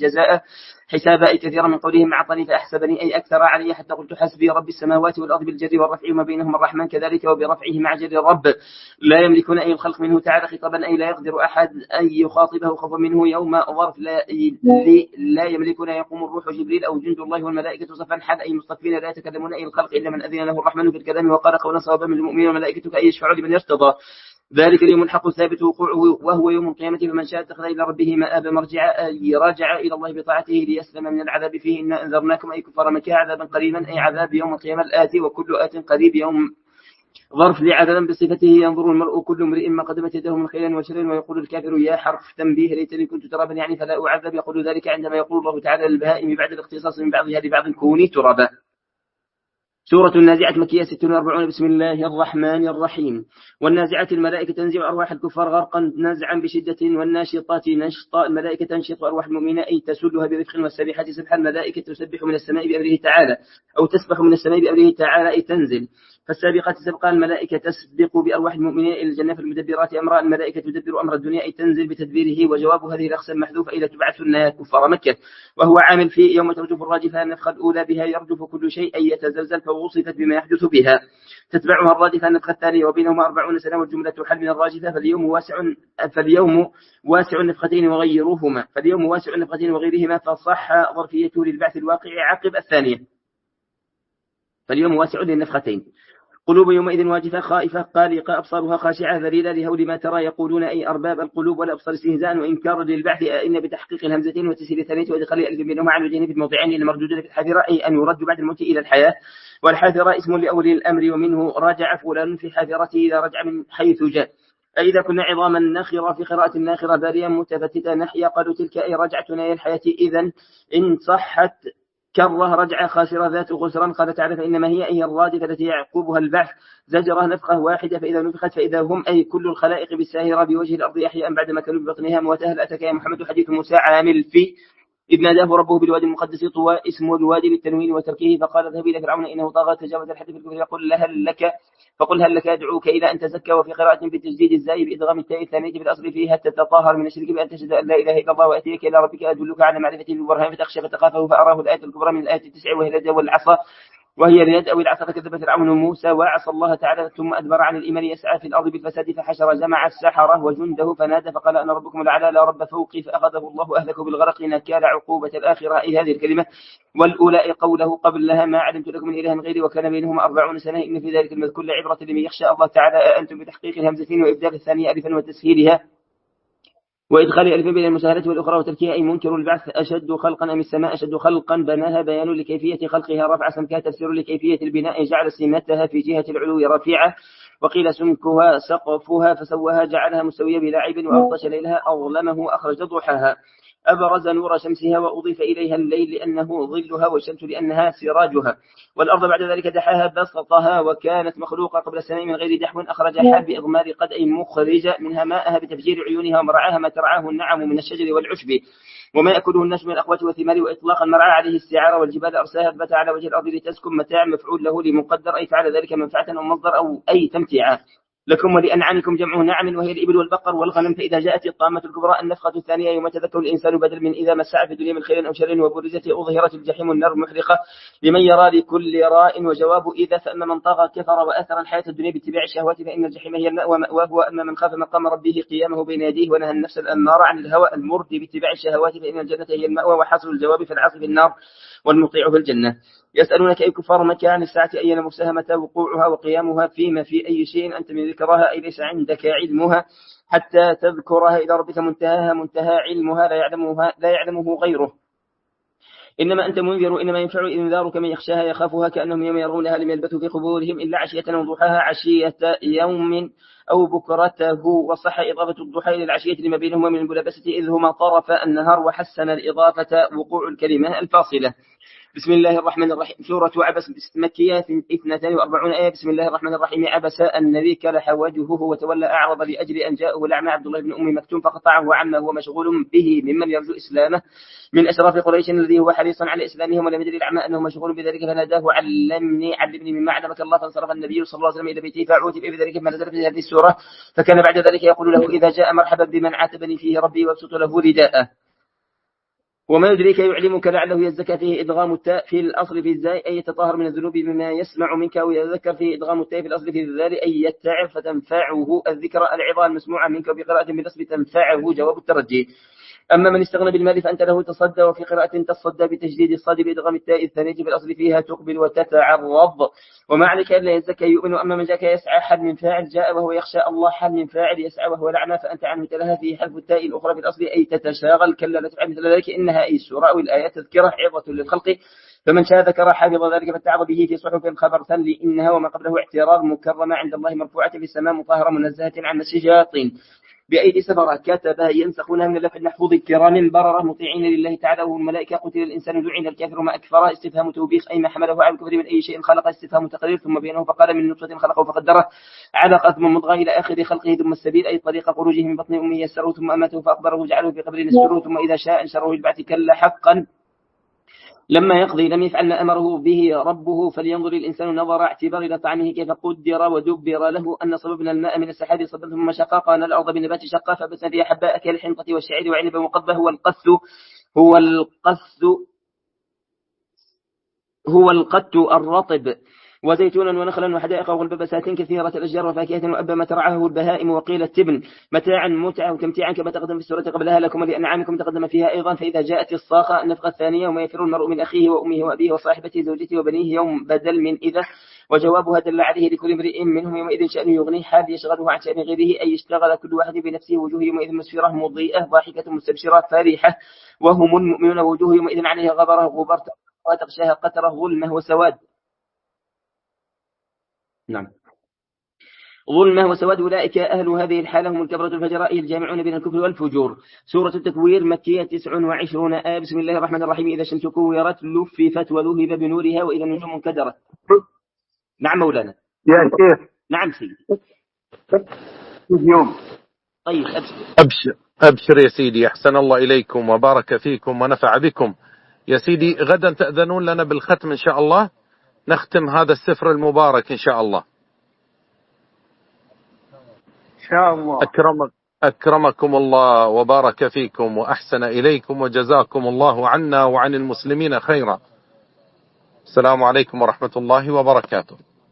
جزاء حسابا، أي كثيرا من قولهم معطني فأحسبني أي أكثر علي حتى قلت حسبي رب السماوات والأرض بالجر والرفع وما بينهم الرحمن كذلك وبرفعه مع جر الرب. لا يملكون أي الخلق منه تعالى خطابا أي لا يقدر أحد أن يخاطبه خوفا منه يوم ظرف لا, لا يملكون يقوم الروح جبريل أو جند الله والملائكة صفا حد أي مصطفين لا يتكلمون أي الخلق إلا من أذن له الرحمن في الكلام وقال قولا صوابا من المؤمنين والملائكة أي يشفع لمن يرتضى. ذلك اليوم الحق الثابت وقوعه وهو يوم القيامة، فمن شاء اتخذ إلى ربه مآب مرجع أي راجع إلى الله بطاعته ليسلم من العذاب فيه. إنا أنذرناكم أي كفار مكة عذابا قريبا أي عذاب يوم القيامة الآتي، وكل آت قريب يوم ظرف لعذابا بصفته ينظر المرء كل امرئ ما قدمت يده من خير وشر ويقول الكافر يا حرف تنبيه ليتني كنت ترابا يعني فلا أعذب. يقول ذلك عندما يقول الله تعالى للبهائم بعد الاختصاص من بعضها لبعض كوني ترابا. سورة النازعات مكية ست وأربعون. بسم الله الرحمن الرحيم. والنازعات الملائكة تنزع أرواح الكفار غرقا نزعا بشدة، والناشطات نشطا الملائكة تنشط أرواح المؤمنين أي تسلها برفق، والسابحات سبحا الملائكة تسبح من السماء بأمره تعالى أو تسبح من السماء بأمره تعالى أي تنزل. فالسابقات سبقا الملائكة تسبق بأرواح المؤمنين إلى الجنة، في المدبرات أمر الملائكة تدبر أمر الدنيا أي تنزل بتدبيره. وجواب هذه الأقسام محذوف أي لا تبعثن كفار مكة، وهو عامل في يوم ترجف الراجفة النفخة الأولى بها يرجف كل شيء أي يتزلزل فوصفت بما يحدث بها، تتبعها الراجفة النفخة الثانية وبينهما أربعون سنة والجملة حل من الراجفة. فاليوم واسع فاليوم واسع النفختين وغيرهما فاليوم واسع النفختين وغيرهما فصح ظرفيته للبعث الواقع عقب الثانية. فاليوم واسع للنفختين. قلوب يومئذ واجفة خائفة قالقة أبصارها خاشعة ذليلة لهول ما ترى يقولون أي أرباب القلوب والأبصار استهزاء وإنكار للبعث إن بتحقيق الهمزتين وتسهيل الثانية وإدخال الألف بينهما عن وجهين في الموضعين المردودين في الحافرة أي أن يرد بعد الموت إلى الحياة. والحافرة اسم لأول الأمر ومنه راجع فلان في حافرته إذا رجع من حيث جاء. أئذا كنا عظاما ناخرة في قراءة الناخرة باريا متفتتة نحيا قالوا تلك أي رجعتنا إلى الحياة إذن إن صحت كره رجعة خاسرة ذات خسران. قال تعالى فإنما هي أي الرادفة التي يعقبها البعث زجرة نفخة واحدة فإذا نفخت فإذا هم أي كل الخلائق بالساهرة بوجه الأرض أحياء بعدما كانوا ببطنها موتها. هل أتاك يا محمد حديث موسى عامل في إذ ناداه ربه بالوادي المقدس طوى اسم الوادي بالتنوين وتركه فقال اذهب إلى فرعون إنه طغى تجاوز الحد في الكفر يقول هل لك فقل هل لك أدعوك إلى أن تزكى. وفي قراءة بتجديد الزاي بإدغام التاء الثانية بالأصل فيها تتطهر من الشرك بأن تشهد أن لا إله إلا الله وأتيك إلى ربك أدلك على معرفته بالبرهان فتخشى فتخافه فأراه الآية الكبرى من الآية التسع وهي اليد والعصا وهي اليد أو العصا فكذب فرعون موسى وعصى الله تعالى ثم أدبر عن الإيمان يسعى في الأرض بالفساد فحشر جمع السحرة وجنده فنادى فقال أنا ربكم الأعلى لا رب فوقي فأخذه الله أهلكه بالغرق نكال عقوبة الآخرة أي هذه الكلمة. والأولى قوله قبل لها ما علمت لكم من إله غيري وكان بينهما أربعون سنة إن في ذلك المذكور لعبرة لمن يخشى الله تعالى. أنتم بتحقيق الهمزتين وإبدال الثانية ألفا وتسهيلها وإدخال ألف بين المساهلة والأخرى وتركيها أي منكر البعث أشد خلقا أم السماء أشد خلقا بناها بيان لكيفية خلقها رفع سمكها تفسير لكيفية البناء جعل سمتها في جهة العلو رفيعة وقيل سمكها سقفها فسواها جعلها مستوية بلا عيب وأغطش ليلها أظلمه أخرج ضحاها أبرز نور شمسها وأضيف إليها الليل لأنه ظلها والشمس لأنها سراجها. والأرض بعد ذلك دحاها بسطها وكانت مخلوقة قبل السماء من غير دحو أخرجها بإغمار قد أي مخرج منها ماءها بتفجير عيونها ومرعاها ما ترعاه النعم من الشجر والعشب وما يأكله الناس من الأقوات والثمار وإطلاقا مرعى عليه السعار والجبال أرساها أثبت على وجه الأرض لتسكن متاع مفعول له لمقدر أي فعل ذلك منفعة أو مصدر أو أي تمتيعا لكم ولأنعامكم جمع نعم وهي الإبل والبقر والغنم. فإذا جاءت الطامة الكبرى النفخة الثانية يوم تذكر الإنسان بدل من إذا مسع في الدنيا من خير أو شر وبرزت أظهرت الجحيم النار محرقة لمن يرى لكل راء. وجواب إذا فأما من طغى كفر وأثر الحياة الدنيا باتباع الشهوات فإن الجحيم هي المأوى مأواه. أما من خاف مقام ربه قيامه بين يديه ونهى النفس الأمارة عن الهوى المرد باتباع الشهوات فإن الجنة هي المأوى. وحصل الجواب في العاصي في النار والمطيع في الجنة. يسألونك أي كفار مكة عن الساعة أين مرساها متى وقوعها وقيامها فيما في أي شيء أنت من ذكرها أي ليس عندك علمها حتى تذكرها إلى ربك منتهاها منتهى علمها لا يعلمها لا يعلمه غيره. إنما أنت منذر إنما ينفع إنذارك من يخشاها يخافها كأنهم يوم يرونها لم يلبثوا في قبورهم إلا عشية وضحاها عشية يوم أو بكرته. وصح إضافة الضحى إلى العشية لما بينهما من الملابسة إذ هما طرف النهار وحسن الإضافة وقوع الكلمة الفاصلة. بسم الله الرحمن الرحيم. سورة عبس مكية اثنتين وأربعون آية. بسم الله الرحمن الرحيم. عبس النبي كلح وجهه وتولى أعرض لأجل أن جاءه الأعمى عبد الله بن أم مكتوم فقطعه عما هو مشغول به ممن يرجو إسلامه من أشراف قريش الذي هو حريص على إسلامهم ولم يدري الأعمى أنه مشغول بذلك فناداه علمني علمني مما علمك الله. فانصرف النبي صلى الله عليه وسلم إلى بيته فعوتب بذلك ما نزل في هذه السورة فكان بعد ذلك يقول له إذا جاء مرحبا بمن عاتبني فيه ربي وابسط له رداءه. وما يدريك يعلمك لعله يزكى فيه إدغام التاء في الأصل في الزاي أي يتطهر من الذنوب بما يسمع منك ويذكر فيه إدغام التاء في الأصل في الذال أي يتعظ فتنفعه الذكر العظة المسموعة منك وبقراءة بالنصب تنفعه جواب الترجي. أما من استغنى بالمال فأنت له تصدى وفي قراءة تصدى بتجديد الصاد بإدغام التاء الثانية في الأصل فيها تقبل وتتعرض. وما عليك إلا يزكى يؤمن. أما من جاك يسعى حال من فاعل جاء وهو يخشى الله حال من فاعل يسعى وهو لعنى فأنت عنه تلهى في حذف التاء الأخرى في الأصل أي تتشاغل كلا لا تفعل مثل ذلك إنها أي السورة أو الآيات تذكرة عظة للخلق فمن شاء ذكر حافظ ذلك فاتعظ به في صحف خبر لإنها وما قبله اعتراض مكرمة عند الله مرفوعة في السماء مطهرة منزهة عن الشياطين بأيدي سفرة كتبها ينسخونها من اللوح المحفوظ الكرام بررة مطيعين لله تعالى وهم الملائكة قتل الإنسان لعن الكافر ما أكفر استفهام توبيخ أي ما حمله على الكفر من أي شيء خلق استفهام تقرير ثم بينه فقال من نطفة خلقه فقدره علقة ثم مضغة إلى آخر خلقه ثم السبيل أي طريق خروجه من بطن أمه يسره ثم أمته فأقبره جعله في قبر نسره ثم إذا شاء انشره البعث كلا حقا لما يقضي لم يفعل ما أمره به ربه فلينظر الإنسان نظر اعتبار إلى طعمه كيف قدر ودبر له أن صببنا الماء من السحاب صبا ثم شققنا الأرض بالنبات شقا فبثنا فيها حباء كالحنطة والشعير وعنب وقضبة هو القث هو القث هو القت الرطب وزيتونا ونخلا وحدائق وغلب بساتين كثيرة الأشجار وفاكهة وأبا ما ترعاه البهائم وقيل التبن متاعا متعة وتمتيعا كما تقدم في السورة قبلها لكم ولأنعامكم تقدم فيها أيضا فإذا جاءت الصاخة النفقة الثانية وما يفر المرء من أخيه وأمه وأبيه وصاحبته زوجته وبنيه يوم بدل من إذا وجوابها دل عليه لكل امرئ منهم يومئذ شأن يغنيه حال يشغله عن شأن غيره أي اشتغل كل واحد بنفسه وجوه يومئذ مسفرة مضيئة ضاحكة مستبشرة فرحة وهم المؤمنون وجوه يومئذ عليها غبرة غبرة وتغشاها قترة ظلمة وسواد. نعم ظلمة وسواد أولئك أهل هذه الحالة هم الكفرة الفجراء الجامعون بين الكفر والفجور. سورة التكوير مكية تسع وعشرون آية. بسم الله الرحمن الرحيم. إذا الشمس كورت لففت وذهب بنورها وإذا النجوم انكدرت. نعم مولانا. يا شيخ. نعم سيدي. اليوم. طيب أبشر. أبشر أبشر يا سيدي أحسن الله إليكم وبارك فيكم ونفع بكم يا سيدي. غدا تأذنون لنا بالختم إن شاء الله نختم هذا السفر المبارك إن شاء الله. إن شاء الله. أكرمك أكرمكم الله وبارك فيكم وأحسن إليكم وجزاكم الله عنا وعن المسلمين خيرا. السلام عليكم ورحمة الله وبركاته.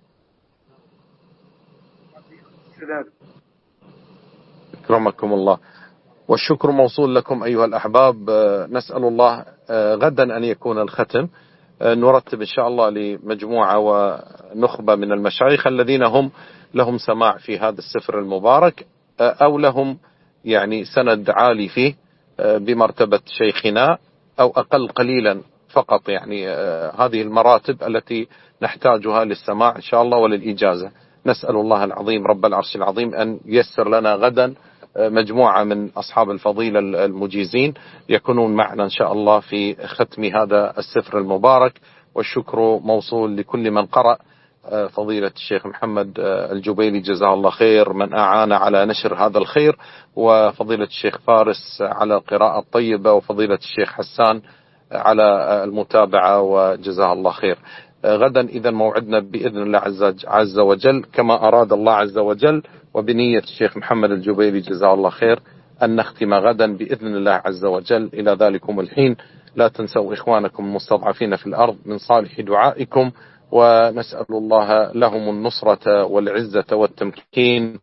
السلام. أكرمكم الله والشكر موصول لكم أيها الأحباب. نسأل الله غدا أن يكون الختم. نرتب إن شاء الله لمجموعة ونخبة من المشايخ الذين هم لهم سماع في هذا السفر المبارك أو لهم يعني سند عالي فيه بمرتبة شيخنا أو أقل قليلا فقط، يعني هذه المراتب التي نحتاجها للسماع إن شاء الله وللإجازة. نسأل الله العظيم رب العرش العظيم أن ييسر لنا غدا مجموعة من أصحاب الفضيلة المجيزين يكونون معنا إن شاء الله في ختم هذا السفر المبارك. والشكر موصول لكل من قرأ، فضيلة الشيخ محمد الجبيلي جزاه الله خير من أعان على نشر هذا الخير، وفضيلة الشيخ فارس على القراءة الطيبة، وفضيلة الشيخ حسان على المتابعة وجزاه الله خير. غدا إذا موعدنا بإذن الله عز وجل كما أراد الله عز وجل وبنية الشيخ محمد الجبيلي جزاه الله خير أن نختم غدا بإذن الله عز وجل. إلى ذلكم الحين لا تنسوا إخوانكم المستضعفين في الأرض من صالح دعائكم، ونسأل الله لهم النصرة والعزة والتمكين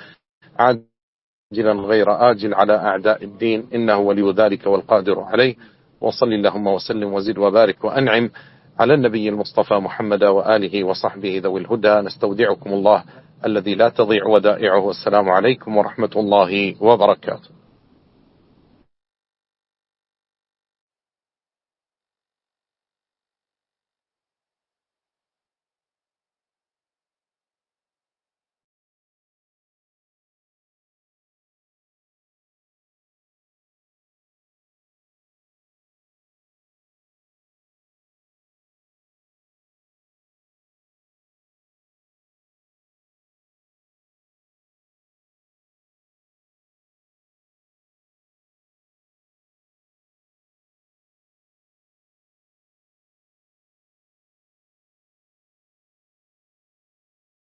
عاجلا غير آجل على أعداء الدين إنه ولي ذلك والقادر عليه. وصل اللهم وسلم وزد وبارك وأنعم على النبي المصطفى محمد وآله وصحبه ذوي الهدى. نستودعكم الله الذي لا تضيع ودائعه. والسلام عليكم ورحمة الله وبركاته.